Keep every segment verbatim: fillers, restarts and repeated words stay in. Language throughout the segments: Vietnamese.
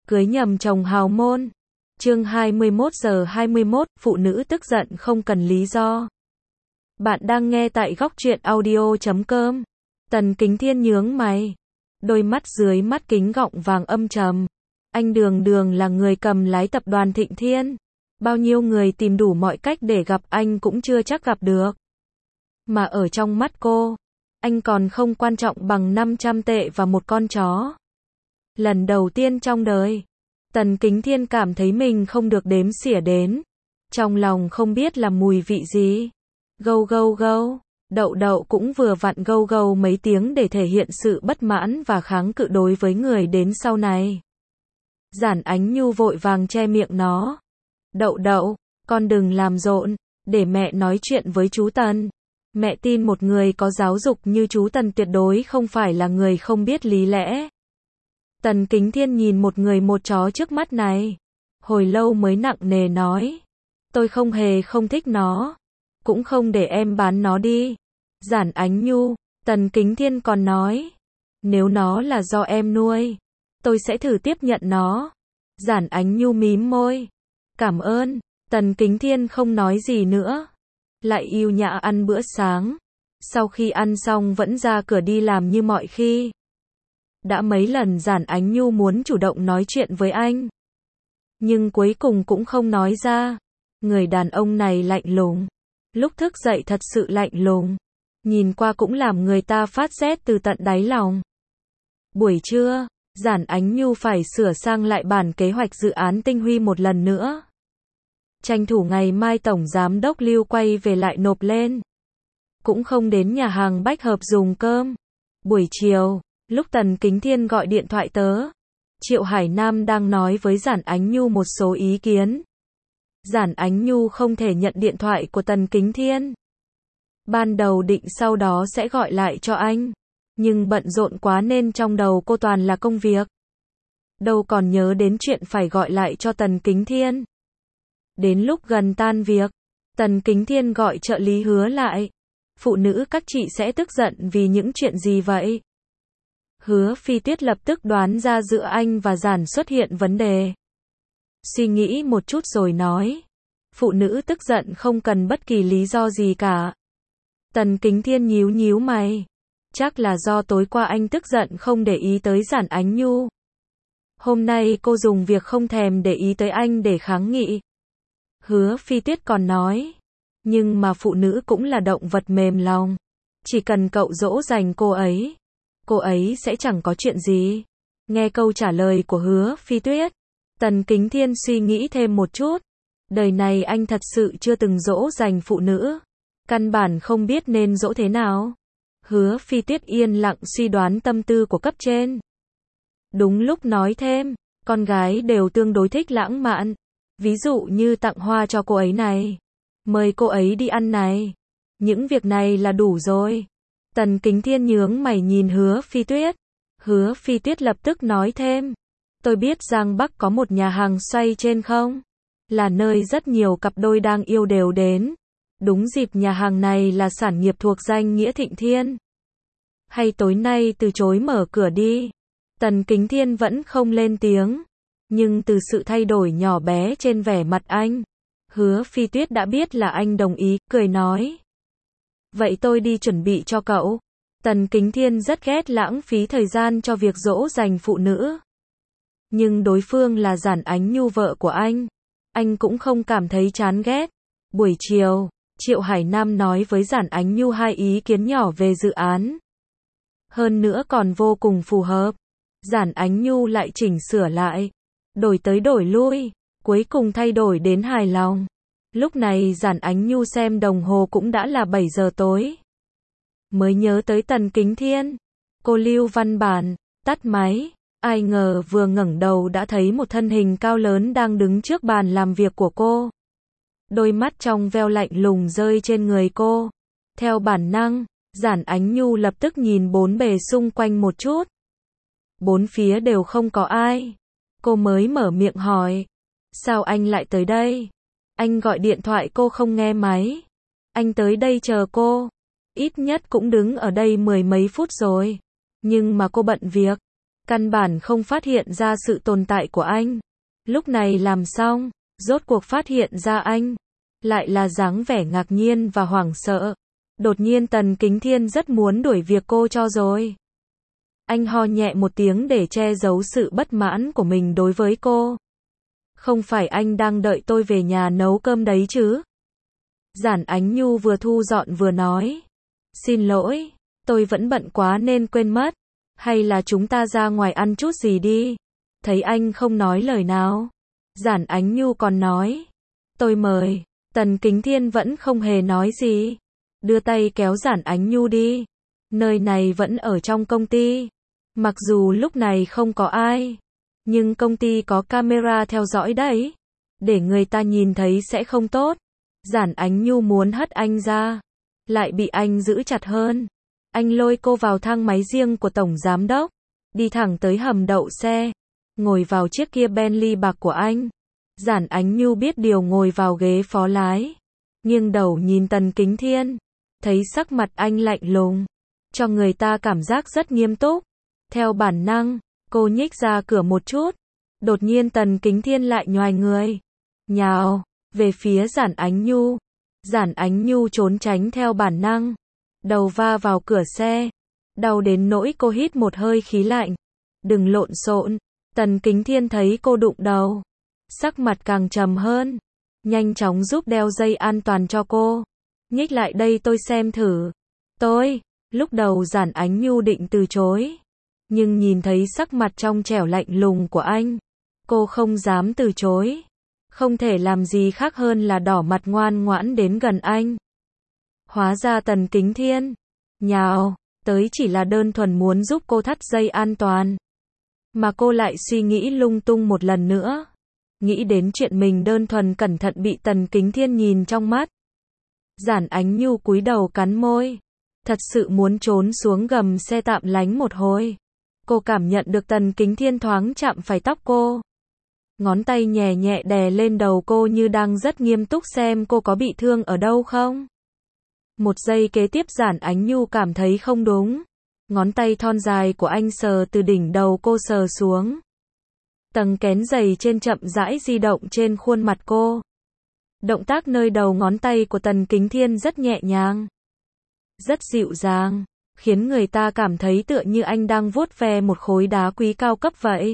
Cưới nhầm chồng hào môn. Chương hai mươi mốt giờ hai mươi mốt, phụ nữ tức giận không cần lý do. Bạn đang nghe tại góc truyện audio chấm com. Tần Kính Thiên nhướng mày. Đôi mắt dưới mắt kính gọng vàng âm trầm. Anh đường đường là người cầm lái tập đoàn Thịnh Thiên. Bao nhiêu người tìm đủ mọi cách để gặp anh cũng chưa chắc gặp được. Mà ở trong mắt cô, anh còn không quan trọng bằng năm trăm tệ và một con chó. Lần đầu tiên trong đời, Tần Kính Thiên cảm thấy mình không được đếm xỉa đến. Trong lòng không biết là mùi vị gì. Gâu gâu gâu, Đậu Đậu cũng vừa vặn gâu gâu mấy tiếng để thể hiện sự bất mãn và kháng cự đối với người đến sau này. Giản Ánh Nhu vội vàng che miệng nó. Đậu Đậu, con đừng làm rộn, để mẹ nói chuyện với chú Tần. Mẹ tin một người có giáo dục như chú Tần tuyệt đối không phải là người không biết lý lẽ. Tần Kính Thiên nhìn một người một chó trước mắt này. Hồi lâu mới nặng nề nói. Tôi không hề không thích nó. Cũng không để em bán nó đi. Giản Ánh Nhu, Tần Kính Thiên còn nói. Nếu nó là do em nuôi, tôi sẽ thử tiếp nhận nó. Giản Ánh Nhu mím môi. Cảm ơn. Tần Kính Thiên không nói gì nữa. Lại yêu nhã ăn bữa sáng. Sau khi ăn xong vẫn ra cửa đi làm như mọi khi. Đã mấy lần Giản Ánh Nhu muốn chủ động nói chuyện với anh, nhưng cuối cùng cũng không nói ra. Người đàn ông này lạnh lùng. Lúc thức dậy thật sự lạnh lùng. Nhìn qua cũng làm người ta phát rét từ tận đáy lòng. Buổi trưa, Giản Ánh Nhu phải sửa sang lại bản kế hoạch dự án Tinh Huy một lần nữa. Tranh thủ ngày mai Tổng Giám đốc Lưu quay về lại nộp lên. Cũng không đến nhà hàng Bách Hợp dùng cơm. Buổi chiều, lúc Tần Kính Thiên gọi điện thoại tớ, Triệu Hải Nam đang nói với Giản Ánh Nhu một số ý kiến. Giản Ánh Nhu không thể nhận điện thoại của Tần Kính Thiên. Ban đầu định sau đó sẽ gọi lại cho anh, nhưng bận rộn quá nên trong đầu cô toàn là công việc. Đâu còn nhớ đến chuyện phải gọi lại cho Tần Kính Thiên. Đến lúc gần tan việc, Tần Kính Thiên gọi trợ lý Hứa lại. Phụ nữ các chị sẽ tức giận vì những chuyện gì vậy? Hứa Phi Tuyết lập tức đoán ra giữa anh và Giản xuất hiện vấn đề. Suy nghĩ một chút rồi nói. Phụ nữ tức giận không cần bất kỳ lý do gì cả. Tần Kính Thiên nhíu nhíu mày. Chắc là do tối qua anh tức giận không để ý tới Giản Ánh Nhu. Hôm nay cô dùng việc không thèm để ý tới anh để kháng nghị. Hứa Phi Tuyết còn nói. Nhưng mà phụ nữ cũng là động vật mềm lòng. Chỉ cần cậu dỗ dành cô ấy, cô ấy sẽ chẳng có chuyện gì. Nghe câu trả lời của Hứa Phi Tuyết, Tần Kính Thiên suy nghĩ thêm một chút. Đời này anh thật sự chưa từng dỗ dành phụ nữ. Căn bản không biết nên dỗ thế nào. Hứa Phi Tuyết yên lặng suy đoán tâm tư của cấp trên. Đúng lúc nói thêm, con gái đều tương đối thích lãng mạn. Ví dụ như tặng hoa cho cô ấy này, mời cô ấy đi ăn này. Những việc này là đủ rồi. Tần Kính Thiên nhướng mày nhìn Hứa Phi Tuyết. Hứa Phi Tuyết lập tức nói thêm. Tôi biết Giang Bắc có một nhà hàng xoay trên không? Là nơi rất nhiều cặp đôi đang yêu đều đến. Đúng dịp nhà hàng này là sản nghiệp thuộc danh nghĩa Thịnh Thiên. Hay tối nay từ chối mở cửa đi. Tần Kính Thiên vẫn không lên tiếng. Nhưng từ sự thay đổi nhỏ bé trên vẻ mặt anh, Hứa Phi Tuyết đã biết là anh đồng ý, cười nói. Vậy tôi đi chuẩn bị cho cậu. Tần Kính Thiên rất ghét lãng phí thời gian cho việc dỗ dành phụ nữ. Nhưng đối phương là Giản Ánh Nhu vợ của anh. Anh cũng không cảm thấy chán ghét. Buổi chiều, Triệu Hải Nam nói với Giản Ánh Nhu hai ý kiến nhỏ về dự án. Hơn nữa còn vô cùng phù hợp. Giản Ánh Nhu lại chỉnh sửa lại. Đổi tới đổi lui, cuối cùng thay đổi đến hài lòng. Lúc này Giản Ánh Nhu xem đồng hồ cũng đã là bảy giờ tối. Mới nhớ tới Tần Kính Thiên. Cô lưu văn bản, tắt máy. Ai ngờ vừa ngẩng đầu đã thấy một thân hình cao lớn đang đứng trước bàn làm việc của cô. Đôi mắt trong veo lạnh lùng rơi trên người cô. Theo bản năng, Giản Ánh Nhu lập tức nhìn bốn bề xung quanh một chút. Bốn phía đều không có ai. Cô mới mở miệng hỏi. Sao anh lại tới đây? Anh gọi điện thoại cô không nghe máy. Anh tới đây chờ cô. Ít nhất cũng đứng ở đây mười mấy phút rồi. Nhưng mà cô bận việc. căn bản không phát hiện ra sự tồn tại của anh. Lúc này làm xong, rốt cuộc phát hiện ra anh, lại là dáng vẻ ngạc nhiên và hoảng sợ. Đột nhiên Tần Kính Thiên rất muốn đuổi việc cô cho rồi. Anh ho nhẹ một tiếng để che giấu sự bất mãn của mình đối với cô. Không phải anh đang đợi tôi về nhà nấu cơm đấy chứ? Giản Ánh Nhu vừa thu dọn vừa nói. Xin lỗi, tôi vẫn bận quá nên quên mất. Hay là chúng ta ra ngoài ăn chút gì đi? Thấy anh không nói lời nào, Giản Ánh Nhu còn nói. Tôi mời. Tần Kính Thiên vẫn không hề nói gì. Đưa tay kéo Giản Ánh Nhu đi. Nơi này vẫn ở trong công ty. Mặc dù lúc này không có ai, nhưng công ty có camera theo dõi đấy. Để người ta nhìn thấy sẽ không tốt. Giản Ánh Nhu muốn hất anh ra, lại bị anh giữ chặt hơn. Anh lôi cô vào thang máy riêng của tổng giám đốc, đi thẳng tới hầm đậu xe, ngồi vào chiếc kia Bentley bạc của anh. Giản Ánh Nhu biết điều ngồi vào ghế phó lái, nghiêng đầu nhìn Tần Kính Thiên, thấy sắc mặt anh lạnh lùng, cho người ta cảm giác rất nghiêm túc. Theo bản năng, cô nhích ra cửa một chút. Đột nhiên Tần Kính Thiên lại nhoài người, nhào về phía Giản Ánh Nhu. Giản Ánh Nhu trốn tránh theo bản năng, đầu va vào cửa xe, đau đến nỗi cô hít một hơi khí lạnh. Đừng lộn xộn. Tần Kính Thiên thấy cô đụng đầu, sắc mặt càng trầm hơn, nhanh chóng giúp đeo dây an toàn cho cô. Nhích lại đây tôi xem thử. Tôi, lúc đầu Giản Ánh Nhu định từ chối, nhưng nhìn thấy sắc mặt trong trẻo lạnh lùng của anh, cô không dám từ chối. Không thể làm gì khác hơn là đỏ mặt ngoan ngoãn đến gần anh. Hóa ra Tần Kính Thiên nhào tới chỉ là đơn thuần muốn giúp cô thắt dây an toàn. Mà cô lại suy nghĩ lung tung một lần nữa. Nghĩ đến chuyện mình đơn thuần cẩn thận bị Tần Kính Thiên nhìn trong mắt. Giản Ánh Nhu cúi đầu cắn môi. Thật sự muốn trốn xuống gầm xe tạm lánh một hồi. Cô cảm nhận được Tần Kính Thiên thoáng chạm phải tóc cô. Ngón tay nhẹ nhẹ đè lên đầu cô như đang rất nghiêm túc xem cô có bị thương ở đâu không. Một giây kế tiếp Giản Ánh Nhu cảm thấy không đúng. Ngón tay thon dài của anh sờ từ đỉnh đầu cô sờ xuống. Tầng kén giày trên chậm rãi di động trên khuôn mặt cô. Động tác nơi đầu ngón tay của Tần Kính Thiên rất nhẹ nhàng, rất dịu dàng, khiến người ta cảm thấy tựa như anh đang vuốt ve một khối đá quý cao cấp vậy.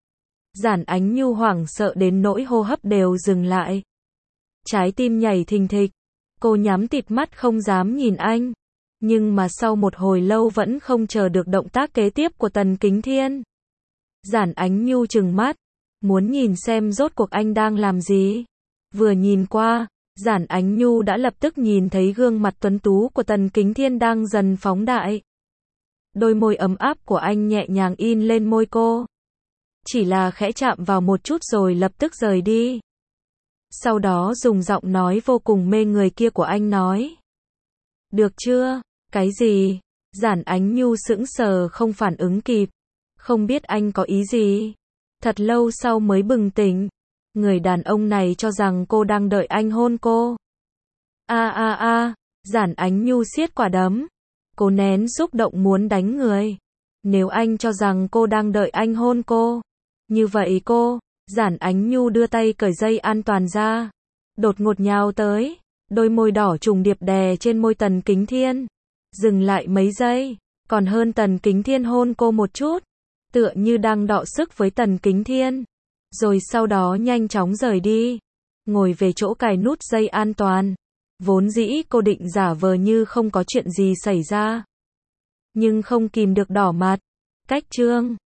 Giản Ánh Nhu hoảng sợ đến nỗi hô hấp đều dừng lại. Trái tim nhảy thình thịch. Cô nhắm tịt mắt không dám nhìn anh. Nhưng mà sau một hồi lâu vẫn không chờ được động tác kế tiếp của Tần Kính Thiên. Giản Ánh Nhu trừng mắt, muốn nhìn xem rốt cuộc anh đang làm gì. Vừa nhìn qua, Giản Ánh Nhu đã lập tức nhìn thấy gương mặt tuấn tú của Tần Kính Thiên đang dần phóng đại. Đôi môi ấm áp của anh nhẹ nhàng in lên môi cô. Chỉ là khẽ chạm vào một chút rồi lập tức rời đi. Sau đó dùng giọng nói vô cùng mê người kia của anh nói. Được chưa? Cái gì? Giản Ánh Nhu sững sờ không phản ứng kịp. Không biết anh có ý gì. Thật lâu sau mới bừng tỉnh. Người đàn ông này cho rằng cô đang đợi anh hôn cô. A a a, Giản Ánh Nhu siết quả đấm. Cô nén xúc động muốn đánh người. Nếu anh cho rằng cô đang đợi anh hôn cô, như vậy cô, Giản Ánh Nhu đưa tay cởi dây an toàn ra. Đột ngột nhào tới. Đôi môi đỏ trùng điệp đè trên môi Tần Kính Thiên. Dừng lại mấy giây. Còn hơn Tần Kính Thiên hôn cô một chút. Tựa như đang đọ sức với Tần Kính Thiên. Rồi sau đó nhanh chóng rời đi. Ngồi về chỗ cài nút dây an toàn. Vốn dĩ cô định giả vờ như không có chuyện gì xảy ra. Nhưng không kìm được đỏ mặt. Cách chương